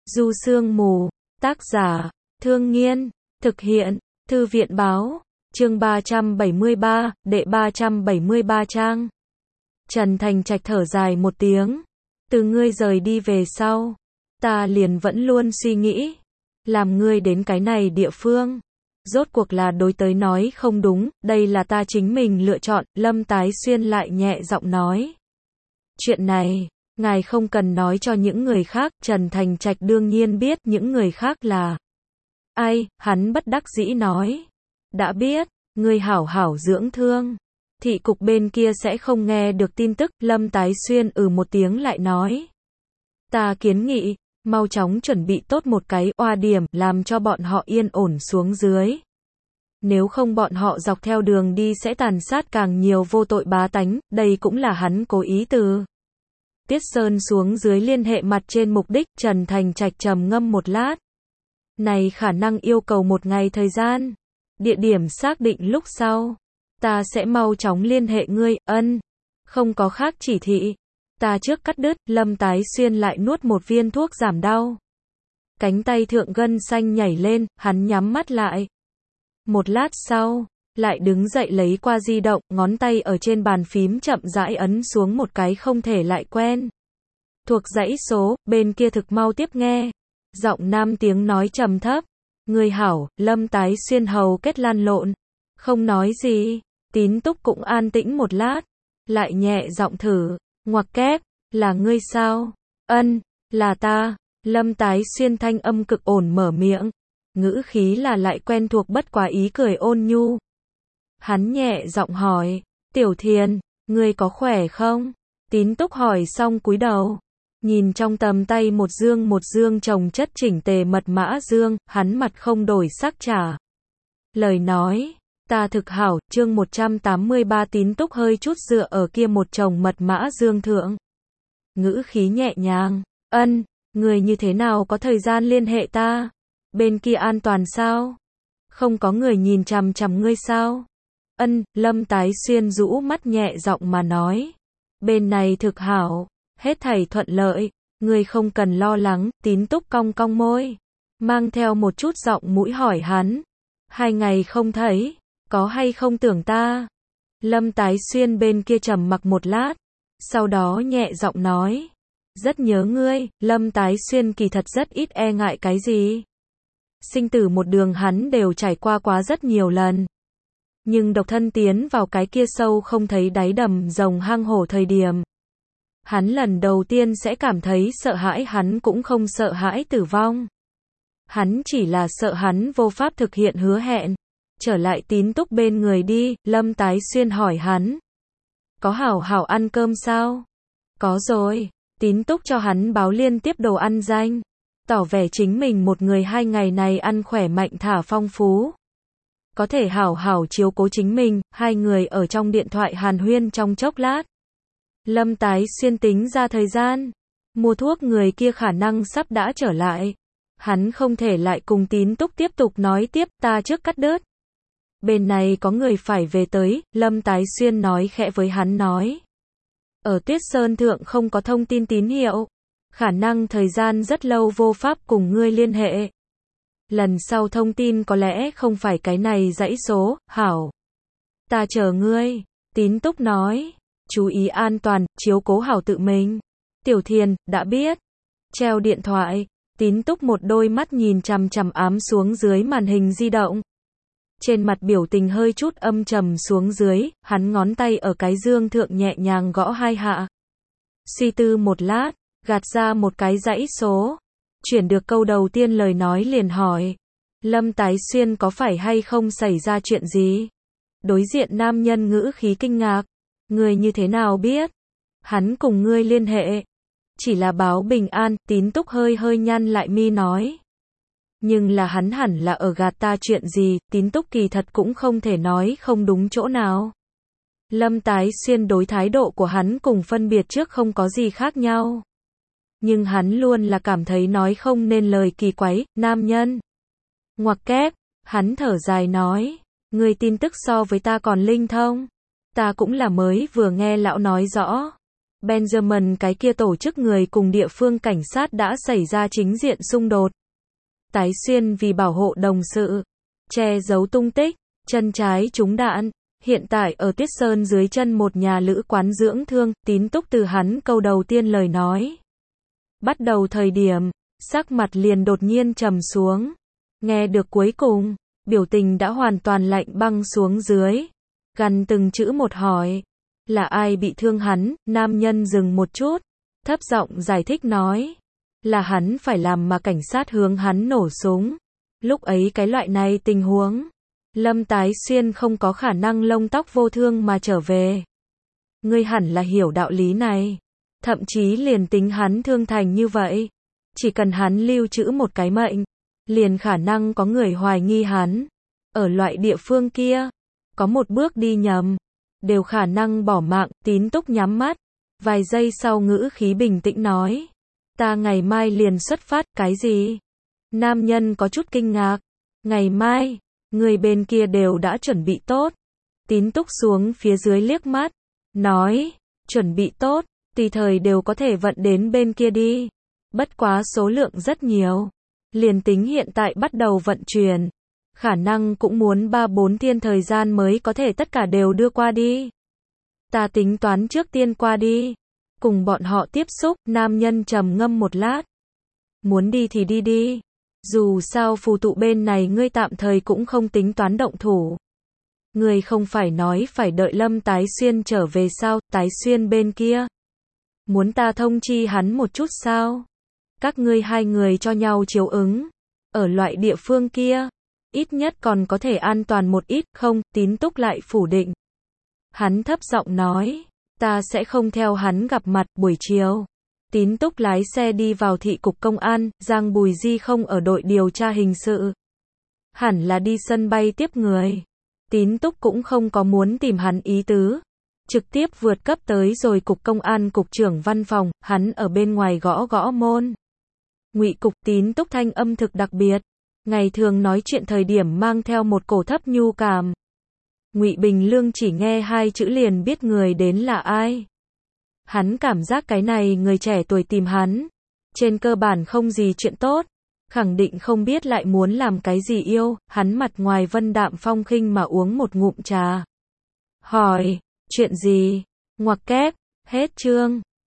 Du Sương Mù, tác giả, Thương Nghiên, thực hiện, Thư viện báo, chương 373, đệ 373 trang. Trần Thành Trạch thở dài một tiếng, từ ngươi rời đi về sau, ta liền vẫn luôn suy nghĩ, làm ngươi đến cái này địa phương, rốt cuộc là đối tới nói không đúng, đây là ta chính mình lựa chọn, Lâm Tái Xuyên lại nhẹ giọng nói. Chuyện này, ngài không cần nói cho những người khác, Trần Thành Trạch đương nhiên biết những người khác là ai, hắn bất đắc dĩ nói. Đã biết, ngươi hảo hảo dưỡng thương. Thị cục bên kia sẽ không nghe được tin tức, Lâm Tái Xuyên một tiếng lại nói. Ta kiến nghị, mau chóng chuẩn bị tốt một cái oa điểm, làm cho bọn họ yên ổn xuống dưới. Nếu không bọn họ dọc theo đường đi sẽ tàn sát càng nhiều vô tội bá tánh, đây cũng là hắn cố ý từ Tiết Sơn xuống dưới liên hệ mặt trên mục đích, Trần Thành Trạch trầm ngâm một lát. Này khả năng yêu cầu một ngày thời gian. Địa điểm xác định lúc sau. Ta sẽ mau chóng liên hệ ngươi, không có khác chỉ thị. Ta trước cắt đứt, Lâm Tái Xuyên lại nuốt một viên thuốc giảm đau. Cánh tay thượng gân xanh nhảy lên, hắn nhắm mắt lại. Một lát sau, lại đứng dậy lấy qua di động, ngón tay ở trên bàn phím chậm rãi ấn xuống một cái không thể lại quen. Thuộc dãy số, bên kia thực mau tiếp nghe. Giọng nam tiếng nói trầm thấp. Người hảo, Lâm Tái Xuyên hầu kết lăn lộn. Không nói gì, Tín Túc cũng an tĩnh một lát. Lại nhẹ giọng thử, ngoặc kép, là ngươi sao? Là ta. Lâm Tái Xuyên thanh âm cực ổn mở miệng. Ngữ khí là lại quen thuộc bất quá ý cười ôn nhu. Hắn nhẹ giọng hỏi, Tiểu Thiền, ngươi có khỏe không? Tín Túc hỏi xong cúi đầu. Nhìn trong tầm tay một dương chồng chất chỉnh tề mật mã dương, hắn mặt không đổi sắc trả. Lời nói, ta thực hảo, chương 183 Tín Túc hơi chút dựa ở kia một chồng mật mã dương thượng. Ngữ khí nhẹ nhàng, người như thế nào có thời gian liên hệ ta? Bên kia an toàn sao? Không có người nhìn chằm chằm ngươi sao? Lâm Tái Xuyên rũ mắt nhẹ giọng mà nói. Bên này thực hảo, hết thảy thuận lợi, ngươi không cần lo lắng, Tín Túc cong cong môi. Mang theo một chút giọng mũi hỏi hắn. 2 ngày không thấy, có hay không tưởng ta? Lâm Tái Xuyên bên kia trầm mặc một lát, sau đó nhẹ giọng nói. Rất nhớ ngươi, Lâm Tái Xuyên kỳ thật rất ít e ngại cái gì. Sinh tử một đường hắn đều trải qua quá rất nhiều lần. Nhưng độc thân tiến vào cái kia sâu không thấy đáy đầm rồng hang hổ thời điểm. Hắn lần đầu tiên sẽ cảm thấy sợ hãi, hắn cũng không sợ hãi tử vong. Hắn chỉ là sợ hắn vô pháp thực hiện hứa hẹn. Trở lại Tín Túc bên người đi, Lâm Tái Xuyên hỏi hắn. Có hảo hảo ăn cơm sao? Có rồi, Tín Túc cho hắn báo liên tiếp đồ ăn danh. Tỏ vẻ chính mình một người 2 ngày này ăn khỏe mạnh thả phong phú. Có thể hảo hảo chiếu cố chính mình, 2 người ở trong điện thoại hàn huyên trong chốc lát. Lâm Tái Xuyên tính ra thời gian. Mua thuốc người kia khả năng sắp đã trở lại. Hắn không thể lại cùng Tín Túc tiếp tục nói tiếp, ta trước cắt đứt. Bên này có người phải về tới, Lâm Tái Xuyên nói khẽ với hắn nói. Ở Tuyết Sơn Thượng không có thông tin tín hiệu. Khả năng thời gian rất lâu vô pháp cùng ngươi liên hệ. Lần sau thông tin có lẽ không phải cái này dãy số, hảo. Ta chờ ngươi, Tín Túc nói. Chú ý an toàn, chiếu cố hảo tự mình. Tiểu Thiền, đã biết. Treo điện thoại, Tín Túc một đôi mắt nhìn chằm chằm ám xuống dưới màn hình di động. Trên mặt biểu tình hơi chút âm trầm xuống dưới, hắn ngón tay ở cái dương thượng nhẹ nhàng gõ 2 hạ. Suy tư một lát, gạt ra một cái dãy số. Chuyển được câu đầu tiên lời nói liền hỏi. Lâm Tái Xuyên có phải hay không xảy ra chuyện gì? Đối diện nam nhân ngữ khí kinh ngạc. Ngươi như thế nào biết? Hắn cùng ngươi liên hệ. Chỉ là báo bình an, Tín Túc hơi nhăn lại mi nói. Nhưng là hắn hẳn là ở gạt ta chuyện gì, Tín Túc kỳ thật cũng không thể nói không đúng chỗ nào. Lâm Tái Xuyên đối thái độ của hắn cùng phân biệt trước không có gì khác nhau. Nhưng hắn luôn là cảm thấy nói không nên lời kỳ quái, nam nhân. Ngoặc kép, hắn thở dài nói. Người tin tức so với ta còn linh thông. Ta cũng là mới vừa nghe lão nói rõ. Benjamin cái kia tổ chức người cùng địa phương cảnh sát đã xảy ra chính diện xung đột. Tái Xuyên vì bảo hộ đồng sự, che giấu tung tích, chân trái trúng đạn, hiện tại ở Tuyết Sơn dưới chân một nhà lữ quán dưỡng thương, Tín Túc từ hắn câu đầu tiên lời nói. Bắt đầu thời điểm, sắc mặt liền đột nhiên trầm xuống. Nghe được cuối cùng, biểu tình đã hoàn toàn lạnh băng xuống dưới. Gằn từng chữ một hỏi. Là ai bị thương hắn? Nam nhân dừng một chút, thấp giọng giải thích nói. Là hắn phải làm mà cảnh sát hướng hắn nổ súng. Lúc ấy cái loại này tình huống, Lâm Tái Xuyên không có khả năng lông tóc vô thương mà trở về. Ngươi hẳn là hiểu đạo lý này. Thậm chí liền tính hắn thương thành như vậy, chỉ cần hắn lưu trữ một cái mệnh, liền khả năng có người hoài nghi hắn. Ở loại địa phương kia, có một bước đi nhầm, đều khả năng bỏ mạng. Tín Túc nhắm mắt, vài giây sau ngữ khí bình tĩnh nói. Ta ngày mai liền xuất phát. Cái gì? Nam nhân có chút kinh ngạc. Ngày mai, người bên kia đều đã chuẩn bị tốt. Tín Túc xuống phía dưới liếc mắt, nói, chuẩn bị tốt, tùy thời đều có thể vận đến bên kia đi. Bất quá số lượng rất nhiều. Liền tính hiện tại bắt đầu vận chuyển, khả năng cũng muốn 3-4 thiên thời gian mới có thể tất cả đều đưa qua đi. Ta tính toán trước tiên qua đi, cùng bọn họ tiếp xúc. Nam nhân trầm ngâm một lát. Muốn đi thì đi đi. Dù sao phù tụ bên này ngươi tạm thời cũng không tính toán động thủ. Ngươi không phải nói phải đợi Lâm Tái Xuyên trở về sao? Tái Xuyên bên kia, muốn ta thông chi hắn một chút sao? Các ngươi hai người cho nhau chiếu ứng. Ở loại địa phương kia, ít nhất còn có thể an toàn một ít. Không, Tín Túc lại phủ định. Hắn thấp giọng nói, ta sẽ không theo hắn gặp mặt. Buổi chiều, Tín Túc lái xe đi vào thị cục công an. Giang Bùi Di không ở đội điều tra hình sự, hẳn là đi sân bay tiếp người. Tín Túc cũng không có muốn tìm hắn ý tứ, trực tiếp vượt cấp tới rồi cục công an cục trưởng văn phòng. Hắn ở bên ngoài gõ gõ môn. Ngụy cục. Tín Túc thanh âm thực đặc biệt, ngày thường nói chuyện thời điểm mang theo một cổ thấp nhu cảm. Ngụy Bình Lương chỉ nghe hai chữ liền biết người đến là ai. Hắn cảm giác cái này người trẻ tuổi tìm hắn, trên cơ bản không gì chuyện tốt, khẳng định không biết lại muốn làm cái gì yêu. Hắn mặt ngoài vân đạm phong khinh mà uống một ngụm trà. Hỏi, chuyện gì? Ngoặc kép, hết chương.